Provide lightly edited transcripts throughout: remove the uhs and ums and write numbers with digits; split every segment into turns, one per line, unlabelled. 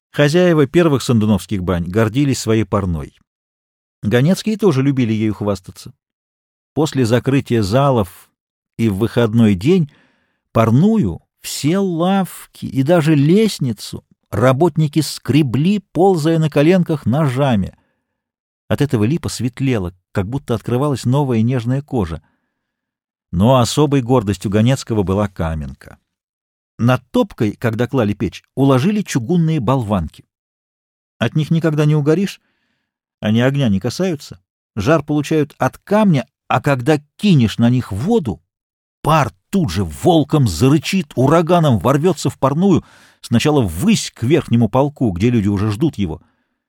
Хозяева первых сандуновских бань гордились своей парной. Ганецкие тоже любили ею хвастаться. После закрытия залов и в выходной день парную, все лавки и даже лестницу работники скребли, ползая на коленках ножами. От этого липа светлела, как будто открывалась новая нежная кожа. Но особой гордостью Ганецкого была каменка. Над топкой, когда клали печь, уложили чугунные болванки. От них никогда не угоришь, они огня не касаются, жар получают от камня, а когда кинешь на них воду, пар тут же волком зарычит, ураганом ворвется в парную, сначала ввысь к верхнему полку, где люди уже ждут его.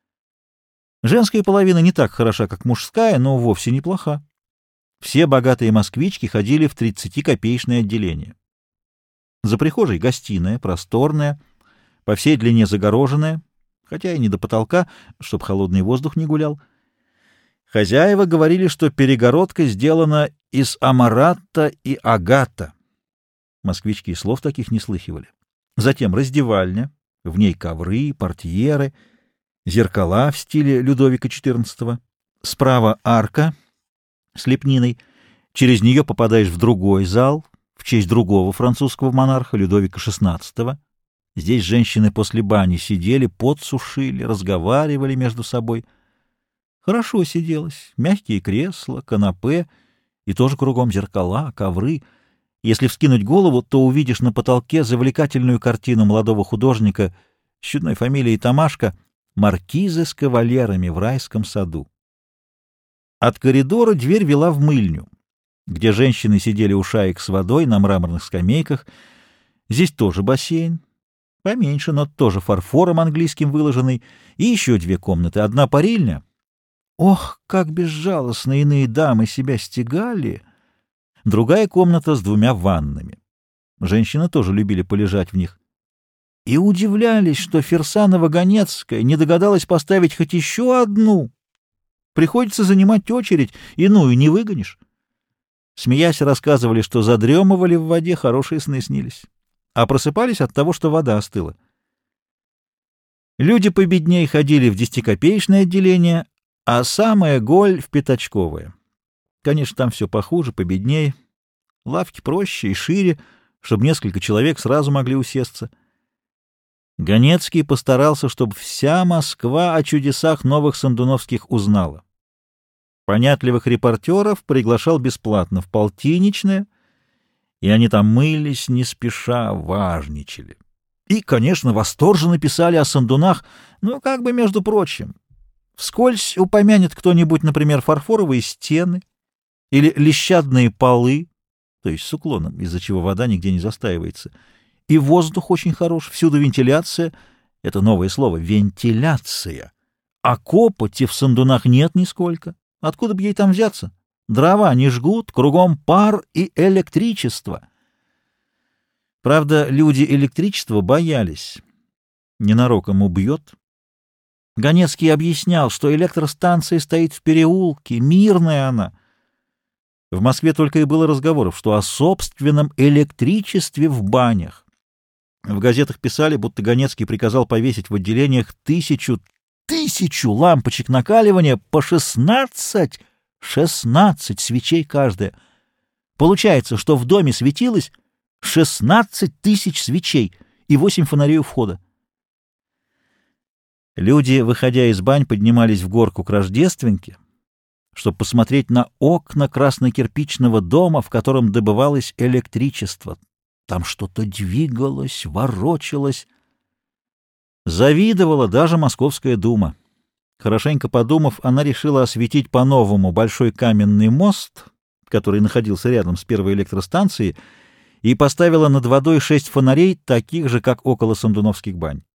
Женская половина не так хороша, как мужская, но вовсе неплоха. Все богатые москвички ходили в 30-копеечное отделение. За прихожей гостиная, просторная, по всей длине загороженная, хотя и не до потолка, чтоб холодный воздух не гулял. Хозяева говорили, что перегородка сделана из амаратта и агата. Москвички и слов таких не слыхивали. Затем раздевальня, в ней ковры, портьеры, зеркала в стиле Людовика XIV. Справа арка с лепниной. Через нее попадаешь в другой зал в честь другого французского монарха Людовика XVI. Здесь женщины после бани сидели, пот сушили, разговаривали между собой. Хорошо сиделось. Мягкие кресла, канапе и тоже кругом зеркала, ковры. Если вскинуть голову, то увидишь на потолке завлекательную картину молодого художника с чудной фамилией Тамашко «Маркизы с кавалерами в райском саду». От коридора дверь вела в мыльню, где женщины сидели у шаек с водой на мраморных скамейках. Здесь тоже бассейн, поменьше, но тоже фарфором английским выложенный, и еще две комнаты. Одна парильня. Ох, как безжалостно иные дамы себя стегали! Другая комната с двумя ваннами. Женщины тоже любили полежать в них. И удивлялись, что Фирсанова-Ганецкая не догадалась поставить хоть еще одну. Приходится занимать очередь, иную не выгонишь. Смеясь, рассказывали, что задремывали в воде, хорошие сны снились, а просыпались от того, что вода остыла. Люди победнее ходили в 10-копеечное отделение, а самая голь — в пятачковое. Конечно, там все похуже, победнее, лавки проще и шире, чтобы несколько человек сразу могли усесться. Ганецкий постарался, чтобы вся Москва о чудесах новых сандуновских узнала. Понятливых репортеров приглашал бесплатно в полтинничное, и они там мылись не спеша, важничали. И, конечно, восторженно писали о сандунах, но как бы между прочим. Вскользь упомянет кто-нибудь, например, фарфоровые стены или лещадные полы, то есть с уклоном, из-за чего вода нигде не застаивается. И воздух очень хорош, всюду вентиляция. Это новое слово — вентиляция. А копоти в сандунах нет нисколько. Откуда бы ей там взяться? Дрова не жгут, кругом пар и электричество. Правда, люди электричества боялись. Ненароком убьет. Ганецкий объяснял, что электростанция стоит в переулке, мирная она. В Москве только и было разговоров, что о собственном электричестве в банях. В газетах писали, будто Ганецкий приказал повесить в отделениях тысячу лампочек накаливания по 16 свечей каждая. Получается, что в доме светилось 16 тысяч свечей и 8 фонарей у входа. Люди, выходя из бань, поднимались в горку к Рождественке, чтобы посмотреть на окна красно-кирпичного дома, в котором добывалось электричество. Там что-то двигалось, ворочалось. Завидовала даже Московская дума. Хорошенько подумав, она решила осветить по-новому большой каменный мост, который находился рядом с первой электростанцией, и поставила над водой 6 фонарей, таких же, как около сандуновских бань.